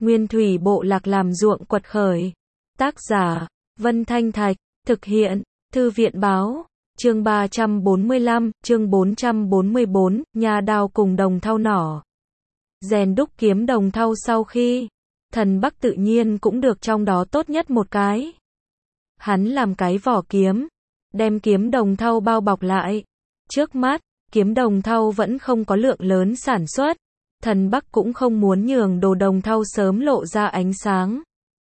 Nguyên thủy bộ lạc làm ruộng quật khởi. Tác giả, Vân Thanh Thạch, thực hiện, Thư viện báo, chương 345, chương 444, nha đao cùng đồng thau nỏ. Rèn đúc kiếm đồng thau sau khi, thần Bắc tự nhiên cũng được trong đó tốt nhất một cái. Hắn làm cái vỏ kiếm, đem kiếm đồng thau bao bọc lại. Trước mắt, kiếm đồng thau vẫn không có lượng lớn sản xuất. Thần Bắc cũng không muốn nhường đồ đồng thau sớm lộ ra ánh sáng.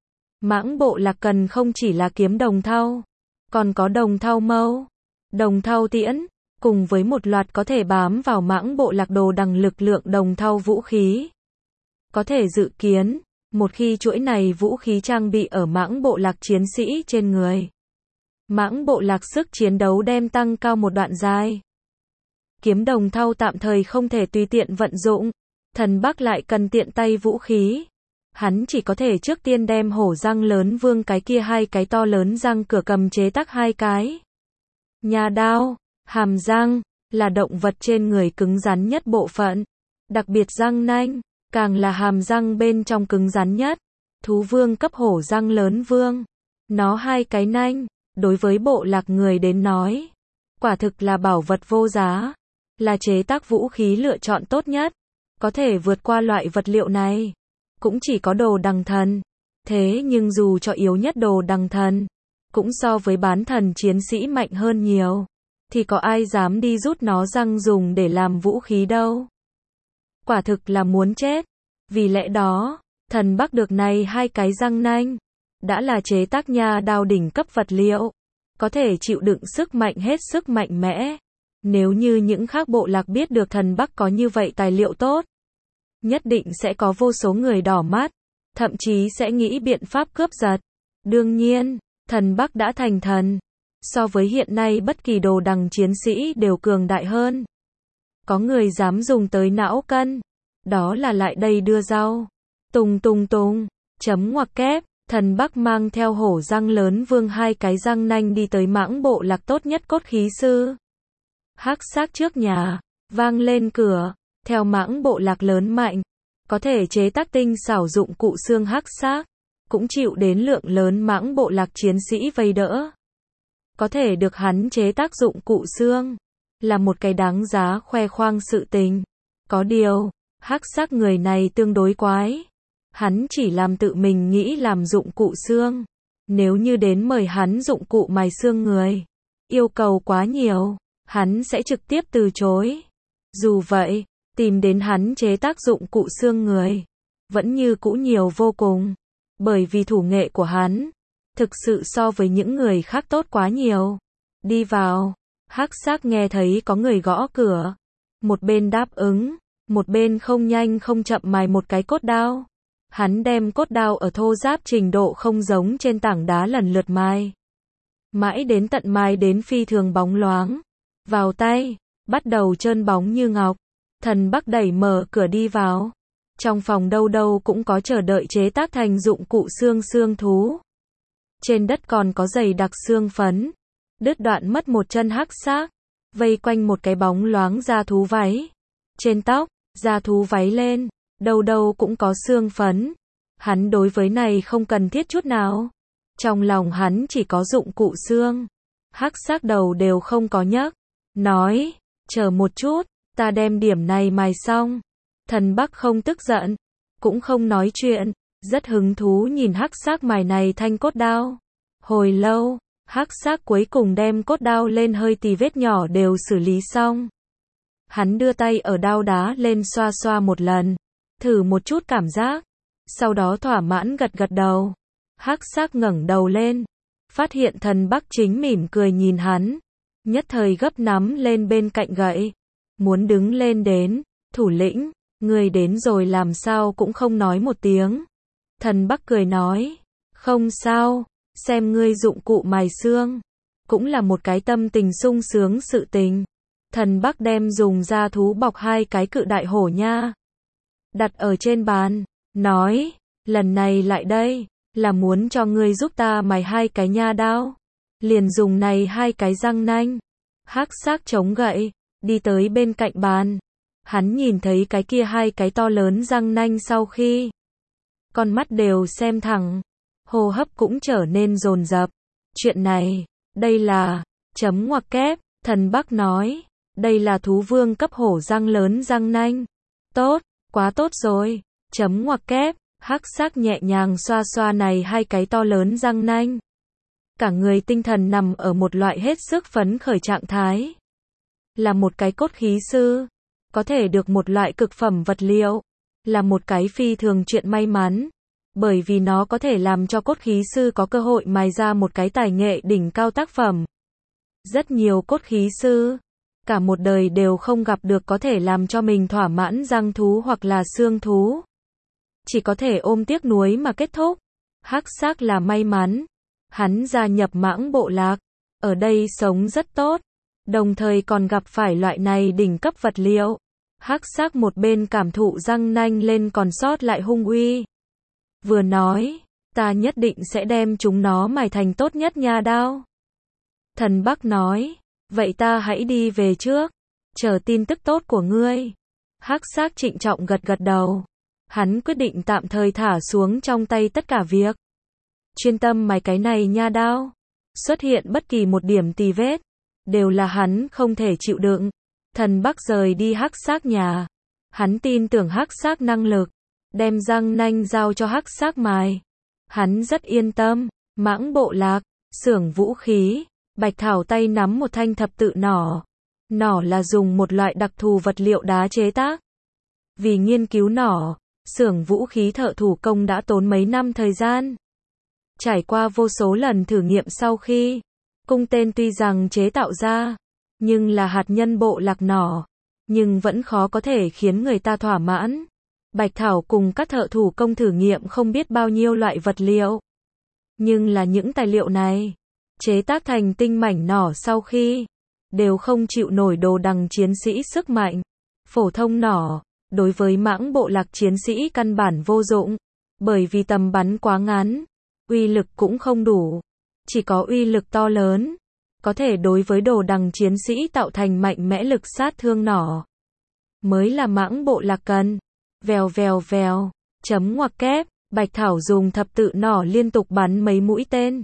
Mãng bộ lạc cần không chỉ là kiếm đồng thau, còn có đồng thau mâu, đồng thau tiễn, cùng với một loạt có thể bám vào mãng bộ lạc đồ đằng lực lượng đồng thau vũ khí. Có thể dự kiến, một khi chuỗi này vũ khí trang bị ở mãng bộ lạc chiến sĩ trên người, mãng bộ lạc sức chiến đấu đem tăng cao một đoạn dài. Kiếm đồng thau tạm thời không thể tùy tiện vận dụng, thần Bắc lại cần tiện tay vũ khí. Hắn chỉ có thể trước tiên đem hổ răng lớn vương cái kia hai cái to lớn răng cửa cầm chế tác hai cái. Nha đao, hàm răng, là động vật trên người cứng rắn nhất bộ phận. Đặc biệt răng nanh, càng là hàm răng bên trong cứng rắn nhất. Thú vương cấp hổ răng lớn vương. Nó hai cái nanh, đối với bộ lạc người đến nói, quả thực là bảo vật vô giá. Là chế tác vũ khí lựa chọn tốt nhất. Có thể vượt qua loại vật liệu này, cũng chỉ có đồ đằng thần. Thế nhưng dù cho yếu nhất đồ đằng thần, cũng so với bán thần chiến sĩ mạnh hơn nhiều. Thì có ai dám đi rút nó răng dùng để làm vũ khí đâu. Quả thực là muốn chết. Vì lẽ đó, thần Bắc được này hai cái răng nanh, đã là chế tác nha đao đỉnh cấp vật liệu. Có thể chịu đựng sức mạnh hết sức mạnh mẽ. Nếu như những khác bộ lạc biết được thần Bắc có như vậy tài liệu tốt, nhất định sẽ có vô số người đỏ mắt, thậm chí sẽ nghĩ biện pháp cướp giật. Đương nhiên, thần Bắc đã thành thần, so với hiện nay bất kỳ đồ đằng chiến sĩ đều cường đại hơn. Có người dám dùng tới não cân, đó là lại đây đưa rau. Tùng tùng tùng, chấm ngoặc kép, thần Bắc mang theo hổ răng lớn vương hai cái răng nanh đi tới mãng bộ lạc tốt nhất cốt khí sư. Hắc xác trước nhà, vang lên cửa. Theo mãng bộ lạc lớn mạnh, có thể chế tác tinh xảo dụng cụ xương hắc xác, cũng chịu đến lượng lớn mãng bộ lạc chiến sĩ vây đỡ. Có thể được hắn chế tác dụng cụ xương, là một cái đáng giá khoe khoang sự tình. Có điều, hắc xác người này tương đối quái. Hắn chỉ làm tự mình nghĩ làm dụng cụ xương. Nếu như đến mời hắn dụng cụ mài xương người, yêu cầu quá nhiều, hắn sẽ trực tiếp từ chối. Dù vậy, tìm đến hắn chế tác dụng cụ xương người, vẫn như cũ nhiều vô cùng. Bởi vì thủ nghệ của hắn, thực sự so với những người khác tốt quá nhiều. Đi vào, hắc xác nghe thấy có người gõ cửa. Một bên đáp ứng, một bên không nhanh không chậm mài một cái cốt đao. Hắn đem cốt đao ở thô ráp trình độ không giống trên tảng đá lần lượt mài. Mãi đến tận mài đến phi thường bóng loáng. Vào tay, bắt đầu trơn bóng như ngọc. Thần Bắc đẩy mở cửa đi vào. Trong phòng đâu đâu cũng có chờ đợi chế tác thành dụng cụ xương thú. Trên đất còn có dày đặc xương phấn. Đứt đoạn mất một chân hắc xác. Vây quanh một cái bóng loáng da thú váy. Trên tóc, da thú váy lên. Đâu đâu cũng có xương phấn. Hắn đối với này không cần thiết chút nào. Trong lòng hắn chỉ có dụng cụ xương. Hắc xác đầu đều không có nhấc. Nói, chờ một chút. Ta đem điểm này mài xong. Thần Bắc không tức giận, cũng không nói chuyện, rất hứng thú nhìn hắc xác mài này thanh cốt đao. Hồi lâu, hắc xác cuối cùng đem cốt đao lên hơi tì vết nhỏ đều xử lý xong. Hắn đưa tay ở đao đá lên xoa xoa một lần, thử một chút cảm giác, sau đó thỏa mãn gật gật đầu. Hắc xác ngẩng đầu lên, phát hiện thần Bắc chính mỉm cười nhìn hắn, nhất thời gấp nắm lên bên cạnh gậy. Muốn đứng lên đến, thủ lĩnh, người đến rồi làm sao cũng không nói một tiếng. Thần Bắc cười nói, không sao, xem ngươi dụng cụ mài xương, cũng là một cái tâm tình sung sướng sự tình. Thần Bắc đem dùng da thú bọc hai cái cự đại hổ nha, đặt ở trên bàn, nói, lần này lại đây, là muốn cho ngươi giúp ta mài hai cái nha đao. Liền dùng này hai cái răng nanh. Hắc xác chống gậy, đi tới bên cạnh bàn. Hắn nhìn thấy cái kia hai cái to lớn răng nanh sau khi, con mắt đều xem thẳng, hô hấp cũng trở nên dồn dập. Chuyện này, đây là, chấm ngoặc kép, thần Bắc nói, đây là thú vương cấp hổ răng lớn răng nanh. Tốt, quá tốt rồi, chấm ngoặc kép, hắc sắc nhẹ nhàng xoa xoa này hai cái to lớn răng nanh. Cả người tinh thần nằm ở một loại hết sức phấn khởi trạng thái. Là một cái cốt khí sư, có thể được một loại cực phẩm vật liệu, là một cái phi thường chuyện may mắn, bởi vì nó có thể làm cho cốt khí sư có cơ hội mài ra một cái tài nghệ đỉnh cao tác phẩm. Rất nhiều cốt khí sư, cả một đời đều không gặp được có thể làm cho mình thỏa mãn răng thú hoặc là xương thú. Chỉ có thể ôm tiếc nuối mà kết thúc. Hắc Xác là may mắn. Hắn gia nhập mãng bộ lạc, ở đây sống rất tốt, đồng thời còn gặp phải loại này đỉnh cấp vật liệu. Hắc Xác một bên cảm thụ răng nanh lên còn sót lại hung uy. Vừa nói, ta nhất định sẽ đem chúng nó mài thành tốt nhất nha đao. Thần Bắc nói, vậy ta hãy đi về trước, chờ tin tức tốt của ngươi. Hắc Xác trịnh trọng gật gật đầu. Hắn quyết định tạm thời thả xuống trong tay tất cả việc. Chuyên tâm mài cái này nha đao. Xuất hiện bất kỳ một điểm tì vết, đều là hắn không thể chịu đựng. Thần Bắc rời đi Hắc Xác nhà. Hắn tin tưởng Hắc Xác năng lực, đem răng nanh giao cho Hắc Xác mài. Hắn rất yên tâm. Mãng bộ lạc, xưởng vũ khí. Bạch Thảo tay nắm một thanh thập tự nỏ. Nỏ là dùng một loại đặc thù vật liệu đá chế tác. Vì nghiên cứu nỏ, xưởng vũ khí thợ thủ công đã tốn mấy năm thời gian. Trải qua vô số lần thử nghiệm sau khi, cung tên tuy rằng chế tạo ra, nhưng là hạt nhân bộ lạc nỏ, nhưng vẫn khó có thể khiến người ta thỏa mãn. Bạch Thảo cùng các thợ thủ công thử nghiệm không biết bao nhiêu loại vật liệu. Nhưng là những tài liệu này, chế tác thành tinh mảnh nỏ sau khi, đều không chịu nổi đồ đằng chiến sĩ sức mạnh. Phổ thông nỏ, đối với mãng bộ lạc chiến sĩ căn bản vô dụng, bởi vì tầm bắn quá ngắn, uy lực cũng không đủ, chỉ có uy lực to lớn, có thể đối với đồ đằng chiến sĩ tạo thành mạnh mẽ lực sát thương nỏ. Mới là mãng bộ lạc cần. Vèo vèo vèo, chấm ngoặc kép, Bạch Thảo dùng thập tự nỏ liên tục bắn mấy mũi tên.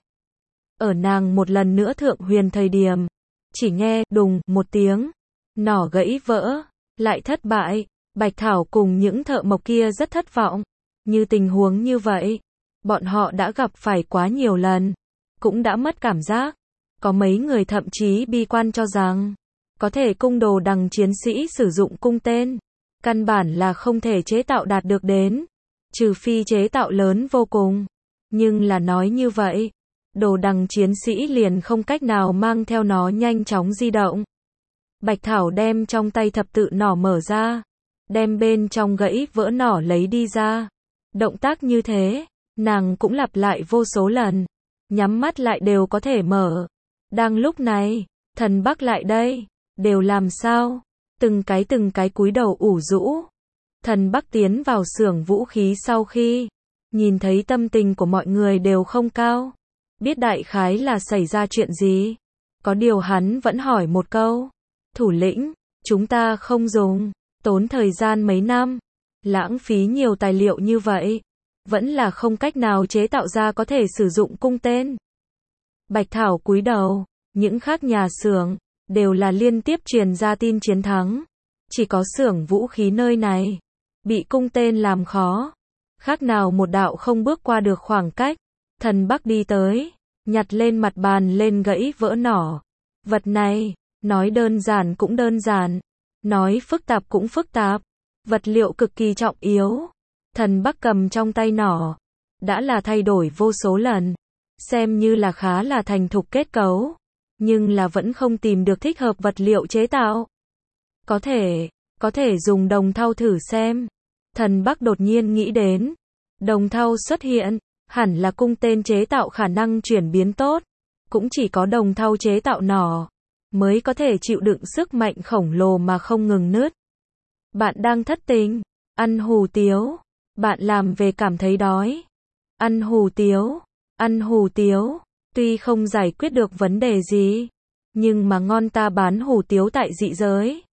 Ở nàng một lần nữa thượng huyền thời điểm, chỉ nghe đùng một tiếng, nỏ gãy vỡ, lại thất bại. Bạch Thảo cùng những thợ mộc kia rất thất vọng. Như tình huống như vậy, bọn họ đã gặp phải quá nhiều lần, cũng đã mất cảm giác. Có mấy người thậm chí bi quan cho rằng, có thể cung đồ đằng chiến sĩ sử dụng cung tên, căn bản là không thể chế tạo đạt được đến, trừ phi chế tạo lớn vô cùng. Nhưng là nói như vậy, đồ đằng chiến sĩ liền không cách nào mang theo nó nhanh chóng di động. Bạch Thảo đem trong tay thập tự nỏ mở ra, đem bên trong gãy vỡ nỏ lấy đi ra. Động tác như thế, nàng cũng lặp lại vô số lần, nhắm mắt lại đều có thể mở. Đang lúc này, thần Bắc lại đây, đều làm sao? Từng cái cúi đầu ủ rũ. Thần Bắc tiến vào xưởng vũ khí sau khi, nhìn thấy tâm tình của mọi người đều không cao, biết đại khái là xảy ra chuyện gì. Có điều hắn vẫn hỏi một câu, thủ lĩnh, chúng ta không dùng, tốn thời gian mấy năm, lãng phí nhiều tài liệu như vậy, vẫn là không cách nào chế tạo ra có thể sử dụng cung tên. Bạch Thảo cúi đầu, những khác nhà xưởng, đều là liên tiếp truyền ra tin chiến thắng. Chỉ có xưởng vũ khí nơi này, bị cung tên làm khó. Khác nào một đạo không bước qua được khoảng cách. Thần Bắc đi tới, nhặt lên mặt bàn lên gãy vỡ nỏ. Vật này, nói đơn giản cũng đơn giản, nói phức tạp cũng phức tạp. Vật liệu cực kỳ trọng yếu. Thần Bắc cầm trong tay nỏ, đã là thay đổi vô số lần, xem như là khá là thành thục kết cấu, nhưng là vẫn không tìm được thích hợp vật liệu chế tạo. Có thể dùng đồng thau thử xem. Thần Bắc đột nhiên nghĩ đến, đồng thau xuất hiện, hẳn là cung tên chế tạo khả năng chuyển biến tốt, cũng chỉ có đồng thau chế tạo nỏ, mới có thể chịu đựng sức mạnh khổng lồ mà không ngừng nứt. Bạn đang thất tình, ăn hủ tiếu, bạn làm về cảm thấy đói. Ăn hủ tiếu, tuy không giải quyết được vấn đề gì, nhưng mà ngon ta bán hủ tiếu tại dị giới.